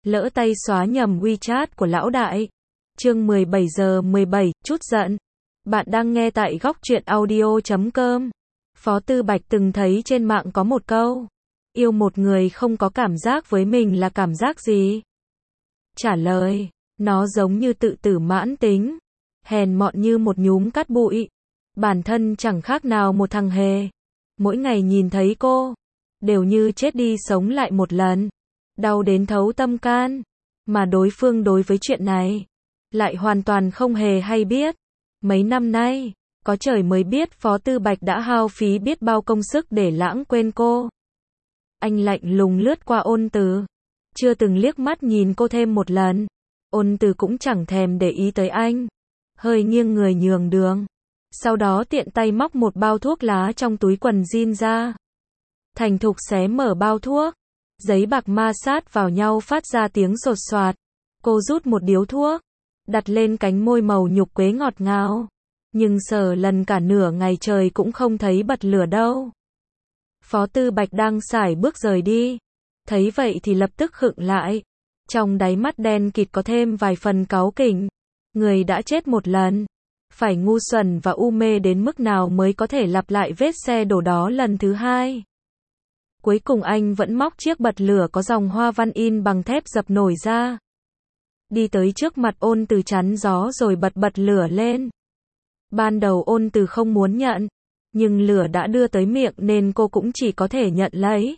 lỡ tay xóa nhầm WeChat của lão đại. Chương 17 giờ 17, chút giận. Bạn đang nghe tại góc truyện audio.com. Phó Tư Bạch từng thấy trên mạng có một câu. Yêu một người không có cảm giác với mình là cảm giác gì? Trả lời, nó giống như tự tử mãn tính. Hèn mọn như một nhúm cát bụi. Bản thân chẳng khác nào một thằng hề. Mỗi ngày nhìn thấy cô, đều như chết đi sống lại một lần. Đau đến thấu tâm can. Mà đối phương đối với chuyện này lại hoàn toàn không hề hay biết. Mấy năm nay, có trời mới biết Phó Tư Bạch đã hao phí biết bao công sức để lãng quên cô. Anh lạnh lùng lướt qua Ôn Từ, chưa từng liếc mắt nhìn cô thêm một lần. Ôn Từ cũng chẳng thèm để ý tới anh, hơi nghiêng người nhường đường. Sau đó tiện tay móc một bao thuốc lá trong túi quần jean ra. Thành thục xé mở bao thuốc, giấy bạc ma sát vào nhau phát ra tiếng sột soạt. Cô rút một điếu thuốc, đặt lên cánh môi màu nhục quế ngọt ngào. Nhưng sờ lần cả nửa ngày trời cũng không thấy bật lửa đâu. Phó Tư Bạch đang sải bước rời đi. Thấy vậy thì lập tức khựng lại. Trong đáy mắt đen kịt có thêm vài phần cáu kỉnh. Người đã chết một lần, phải ngu xuẩn và u mê đến mức nào mới có thể lặp lại vết xe đổ đó lần thứ hai. Cuối cùng anh vẫn móc chiếc bật lửa có dòng hoa văn in bằng thép dập nổi ra. Đi tới trước mặt Ôn Từ chắn gió rồi bật lửa lên. Ban đầu Ôn Từ không muốn nhận, nhưng lửa đã đưa tới miệng nên cô cũng chỉ có thể nhận lấy.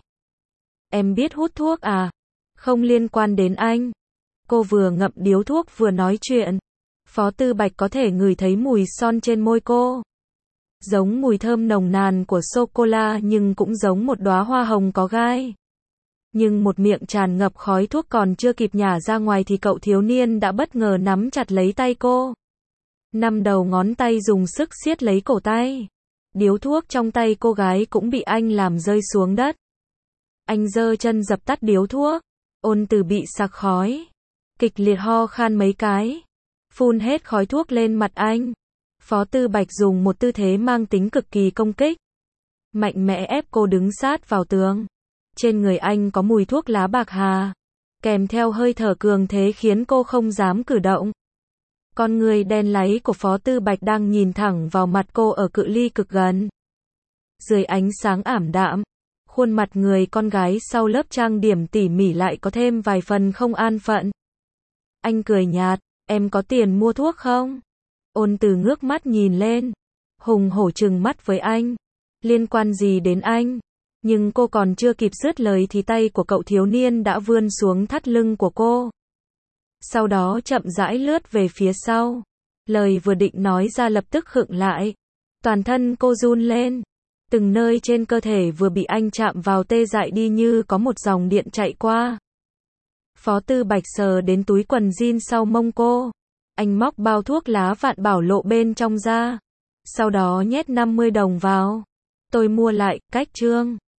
Em biết hút thuốc à? Không liên quan đến anh. Cô vừa ngậm điếu thuốc vừa nói chuyện. Phó Tư Bạch có thể ngửi thấy mùi son trên môi cô. Giống mùi thơm nồng nàn của sô-cô-la nhưng cũng giống một đóa hoa hồng có gai. Nhưng một miệng tràn ngập khói thuốc còn chưa kịp nhả ra ngoài thì cậu thiếu niên đã bất ngờ nắm chặt lấy tay cô. Năm đầu ngón tay dùng sức siết lấy cổ tay. Điếu thuốc trong tay cô gái cũng bị anh làm rơi xuống đất. Anh giơ chân dập tắt điếu thuốc. Ôn Từ bị sặc khói, kịch liệt ho khan mấy cái, phun hết khói thuốc lên mặt anh. Phó Tư Bạch dùng một tư thế mang tính cực kỳ công kích, mạnh mẽ ép cô đứng sát vào tường. Trên người anh có mùi thuốc lá bạc hà, kèm theo hơi thở cường thế khiến cô không dám cử động. Con người đen láy của Phó Tư Bạch đang nhìn thẳng vào mặt cô ở cự ly cực gần. Dưới ánh sáng ảm đạm, khuôn mặt người con gái sau lớp trang điểm tỉ mỉ lại có thêm vài phần không an phận. Anh cười nhạt, em có tiền mua thuốc không? Ôn Từ ngước mắt nhìn lên, hùng hổ trừng mắt với anh. Liên quan gì đến anh? Nhưng cô còn chưa kịp dứt lời thì tay của cậu thiếu niên đã vươn xuống thắt lưng của cô. Sau đó chậm rãi lướt về phía sau. Lời vừa định nói ra lập tức khựng lại. Toàn thân cô run lên. Từng nơi trên cơ thể vừa bị anh chạm vào tê dại đi như có một dòng điện chạy qua. Phó Tư Bạch sờ đến túi quần jean sau mông cô. Anh móc bao thuốc lá Vạn Bảo Lộ bên trong ra. Sau đó nhét 50 đồng vào. Tôi mua lại, cách chương.